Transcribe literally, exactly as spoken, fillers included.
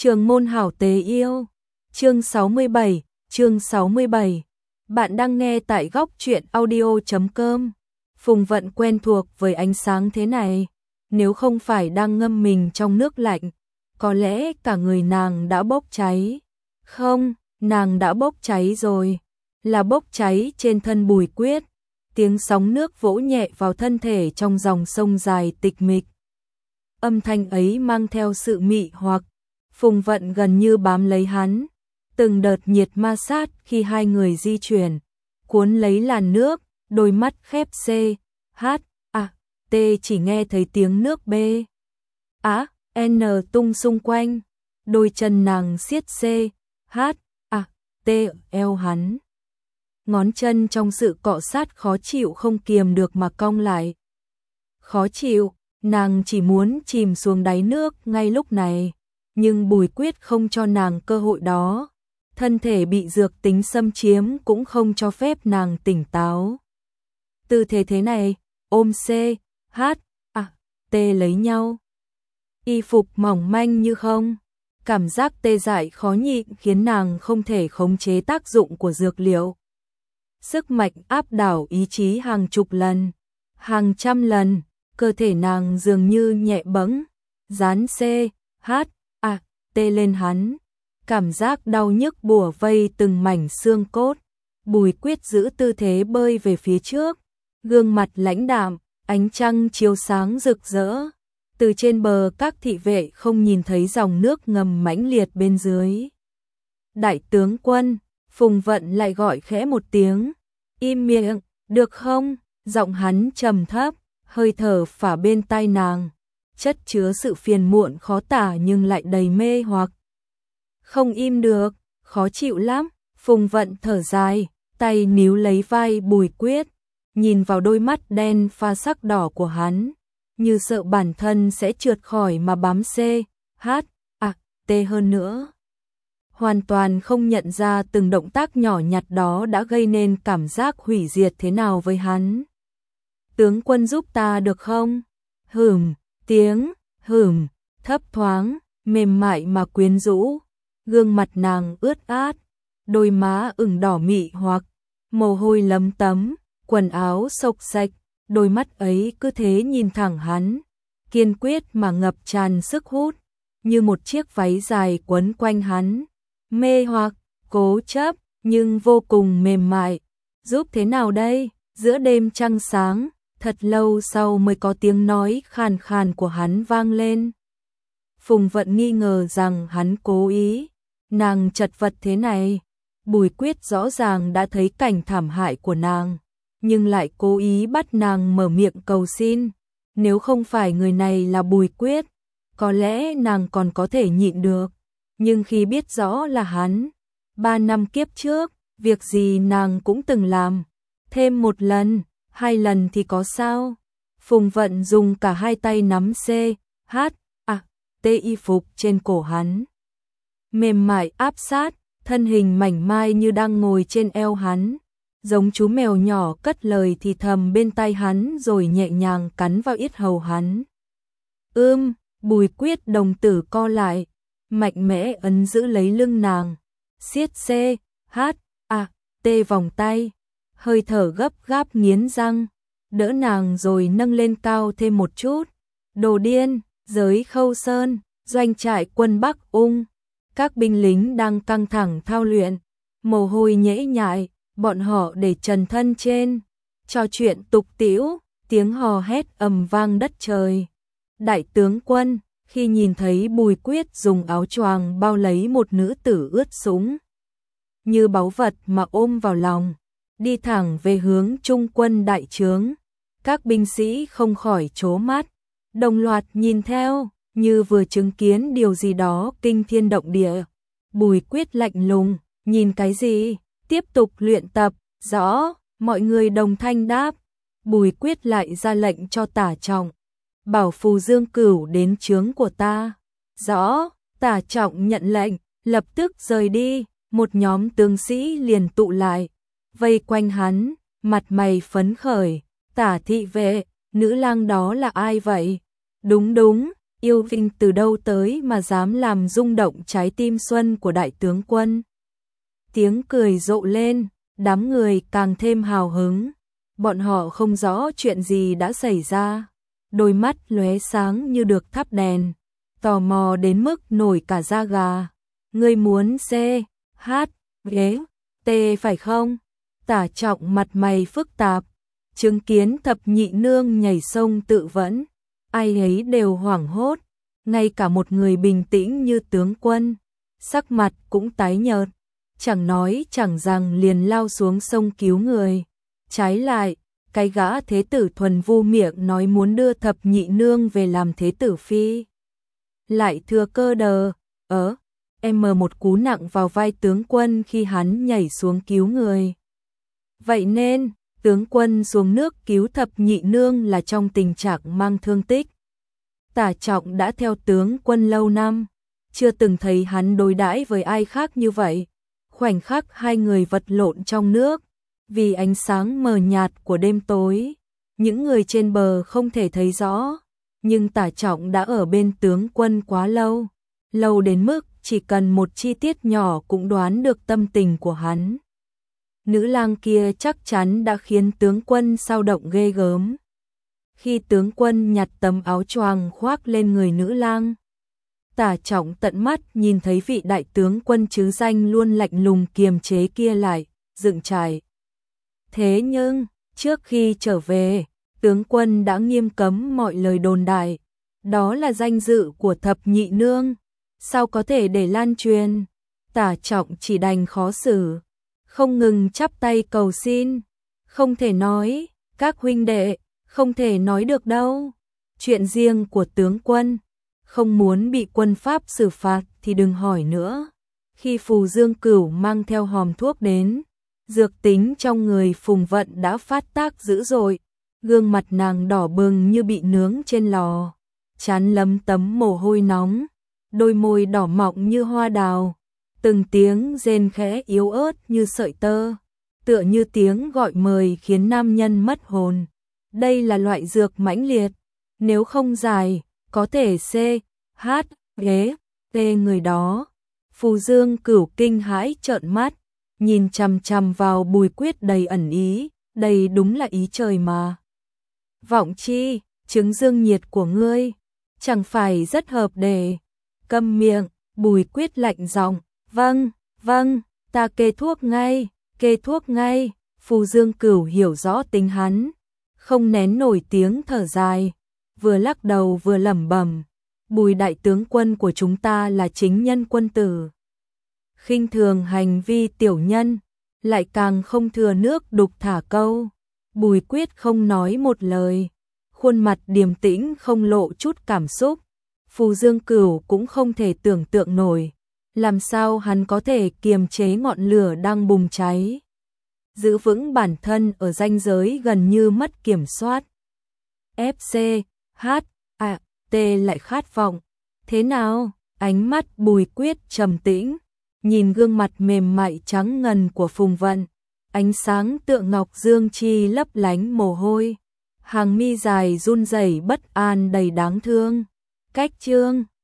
Trường môn hảo tế yêu. Chương sáu mươi bảy, chương sáu mươi bảy. Bạn đang nghe tại góc truyện audio chấm com. Phùng Vận quen thuộc với ánh sáng thế này, nếu không phải đang ngâm mình trong nước lạnh, có lẽ cả người nàng đã bốc cháy. Không, nàng đã bốc cháy rồi, là bốc cháy trên thân Bùi Quyết. Tiếng sóng nước vỗ nhẹ vào thân thể trong dòng sông dài tịch mịch. Âm thanh ấy mang theo sự mị hoặc. Phùng Vận gần như bám lấy hắn, từng đợt nhiệt ma sát khi hai người di chuyển, cuốn lấy làn nước, đôi mắt khép C, H, A, T chỉ nghe thấy tiếng nước B, A, N tung xung quanh, đôi chân nàng siết C, H, A, T eo hắn. Ngón chân trong sự cọ sát khó chịu không kiềm được mà cong lại. Khó chịu, nàng chỉ muốn chìm xuống đáy nước ngay lúc này. Nhưng Bùi Quyết không cho nàng cơ hội đó, thân thể bị dược tính xâm chiếm cũng không cho phép nàng tỉnh táo. Tư thế thế này, ôm C, H, A, T lấy nhau. Y phục mỏng manh như không, cảm giác tê dại khó nhịn khiến nàng không thể khống chế tác dụng của dược liệu. Sức mạnh áp đảo ý chí hàng chục lần, hàng trăm lần, cơ thể nàng dường như nhẹ bẫng, dán C, H, A, T lên hắn, cảm giác đau nhức bủa vây từng mảnh xương cốt. Bùi Quyết giữ tư thế bơi về phía trước, gương mặt lãnh đạm, ánh trăng chiếu sáng rực rỡ. Từ trên bờ các thị vệ không nhìn thấy dòng nước ngầm mãnh liệt bên dưới. Đại tướng quân, Phùng Vận lại gọi khẽ một tiếng, im miệng, được không? Giọng hắn trầm thấp, hơi thở phả bên tai nàng, chất chứa sự phiền muộn khó tả nhưng lại đầy mê hoặc. Không im được, khó chịu lắm. Phùng Vận thở dài, tay níu lấy vai Bùi Quyết, nhìn vào đôi mắt đen pha sắc đỏ của hắn, như sợ bản thân sẽ trượt khỏi mà bám C, H, A, T hơn nữa. Hoàn toàn không nhận ra từng động tác nhỏ nhặt đó đã gây nên cảm giác hủy diệt thế nào với hắn. Tướng quân giúp ta được không? Hửm. Tiếng hửm thấp thoáng, mềm mại mà quyến rũ, gương mặt nàng ướt át, đôi má ửng đỏ mị hoặc, mồ hôi lấm tấm, quần áo xộc xạch, đôi mắt ấy cứ thế nhìn thẳng hắn, kiên quyết mà ngập tràn sức hút, như một chiếc váy dài quấn quanh hắn, mê hoặc, cố chấp, nhưng vô cùng mềm mại. Giúp thế nào đây? Giữa đêm trăng sáng, thật lâu sau mới có tiếng nói khàn khàn của hắn vang lên. Phùng Vận nghi ngờ rằng hắn cố ý, nàng chật vật thế này. Bùi Quyết rõ ràng đã thấy cảnh thảm hại của nàng, nhưng lại cố ý bắt nàng mở miệng cầu xin. Nếu không phải người này là Bùi Quyết, có lẽ nàng còn có thể nhịn được. Nhưng khi biết rõ là hắn, ba năm kiếp trước, việc gì nàng cũng từng làm. Thêm một lần, hai lần thì có sao? Phùng Vận dùng cả hai tay nắm C, H, A, T y phục trên cổ hắn. Mềm mại áp sát, thân hình mảnh mai như đang ngồi trên eo hắn. Giống chú mèo nhỏ cất lời thì thầm bên tai hắn rồi nhẹ nhàng cắn vào yết hầu hắn. Ưm, Bùi Quyết đồng tử co lại, mạnh mẽ ấn giữ lấy lưng nàng. Siết C, H, A, T vòng tay. Hơi thở gấp gáp nghiến răng, đỡ nàng rồi nâng lên cao thêm một chút. Đồ điên, giới Khâu Sơn, doanh trại quân Bắc Ung. Các binh lính đang căng thẳng thao luyện, mồ hôi nhễ nhại, bọn họ để trần thân trên, trò chuyện tục tĩu, tiếng hò hét ầm vang đất trời. Đại tướng quân, khi nhìn thấy Bùi Quyết dùng áo choàng bao lấy một nữ tử ướt sũng, như báu vật mà ôm vào lòng, đi thẳng về hướng trung quân đại trướng. Các binh sĩ không khỏi trố mắt, đồng loạt nhìn theo, như vừa chứng kiến điều gì đó kinh thiên động địa. Bùi Quyết lạnh lùng, nhìn cái gì? Tiếp tục luyện tập. Rõ, mọi người đồng thanh đáp. Bùi Quyết lại ra lệnh cho Tả Trọng, bảo Phù Dương Cửu đến trướng của ta. Rõ, Tả Trọng nhận lệnh, lập tức rời đi. Một nhóm tướng sĩ liền tụ lại, vây quanh hắn, mặt mày phấn khởi. Tả thị vệ, nữ lang đó là ai vậy? Đúng đúng, Yêu Vinh từ đâu tới mà dám làm rung động trái tim xuân của đại tướng quân. Tiếng cười rộ lên, đám người càng thêm hào hứng. Bọn họ không rõ chuyện gì đã xảy ra. Đôi mắt lóe sáng như được thắp đèn. Tò mò đến mức nổi cả da gà. Ngươi muốn C, H, ghế, T phải không? Tả Trọng mặt mày phức tạp. Chứng kiến thập nhị nương nhảy sông tự vẫn. Ai ấy đều hoảng hốt. Ngay cả một người bình tĩnh như tướng quân. Sắc mặt cũng tái nhợt. Chẳng nói chẳng rằng liền lao xuống sông cứu người. Trái lại, cái gã thế tử thuần vu miệng nói muốn đưa thập nhị nương về làm thế tử phi. Lại thừa cơ đờ, ớ, em mờ một cú nặng vào vai tướng quân khi hắn nhảy xuống cứu người. Vậy nên, tướng quân xuống nước cứu thập nhị nương là trong tình trạng mang thương tích. Tả Trọng đã theo tướng quân lâu năm, chưa từng thấy hắn đối đãi với ai khác như vậy. Khoảnh khắc hai người vật lộn trong nước, vì ánh sáng mờ nhạt của đêm tối, những người trên bờ không thể thấy rõ, nhưng Tả Trọng đã ở bên tướng quân quá lâu, lâu đến mức chỉ cần một chi tiết nhỏ cũng đoán được tâm tình của hắn. Nữ lang kia chắc chắn đã khiến tướng quân xao động ghê gớm. Khi tướng quân nhặt tấm áo choàng khoác lên người nữ lang, Tả Trọng tận mắt nhìn thấy vị đại tướng quân chứ danh luôn lạnh lùng kiềm chế kia lại, dựng trại. Thế nhưng, trước khi trở về, tướng quân đã nghiêm cấm mọi lời đồn đại. Đó là danh dự của thập nhị nương. Sao có thể để lan truyền? Tả Trọng chỉ đành khó xử. Không ngừng chắp tay cầu xin. Không thể nói, các huynh đệ, không thể nói được đâu. Chuyện riêng của tướng quân. Không muốn bị quân Pháp xử phạt thì đừng hỏi nữa. Khi Phù Dương Cửu mang theo hòm thuốc đến, dược tính trong người Phùng Vận đã phát tác dữ dội, gương mặt nàng đỏ bừng như bị nướng trên lò, trán lấm tấm mồ hôi nóng, đôi môi đỏ mọng như hoa đào, từng tiếng rên khẽ yếu ớt như sợi tơ, tựa như tiếng gọi mời khiến nam nhân mất hồn. Đây là loại dược mãnh liệt, nếu không giải, có thể C, H, ghế, T người đó. Phù Dương Cửu kinh hãi trợn mắt, nhìn chằm chằm vào Bùi Quyết đầy ẩn ý, đây đúng là ý trời mà. Vọng chi, chứng dương nhiệt của ngươi, chẳng phải rất hợp để. Câm miệng, Bùi Quyết lạnh giọng, vâng, vâng, ta kê thuốc ngay, kê thuốc ngay. Phù Dương Cửu hiểu rõ tính hắn, không nén nổi tiếng thở dài, vừa lắc đầu vừa lẩm bẩm, Bùi đại tướng quân của chúng ta là chính nhân quân tử. Khinh thường hành vi tiểu nhân, lại càng không thừa nước đục thả câu. Bùi Quyết không nói một lời, khuôn mặt điềm tĩnh không lộ chút cảm xúc. Phù Dương Cửu cũng không thể tưởng tượng nổi, làm sao hắn có thể kiềm chế ngọn lửa đang bùng cháy, giữ vững bản thân ở ranh giới gần như mất kiểm soát. ép xê, H, A, T lại khát vọng. Thế nào? Ánh mắt Bùi Quyết trầm tĩnh, nhìn gương mặt mềm mại trắng ngần của Phùng Vận, ánh sáng tựa ngọc dương chi lấp lánh mồ hôi, hàng mi dài run rẩy bất an đầy đáng thương. Cách chương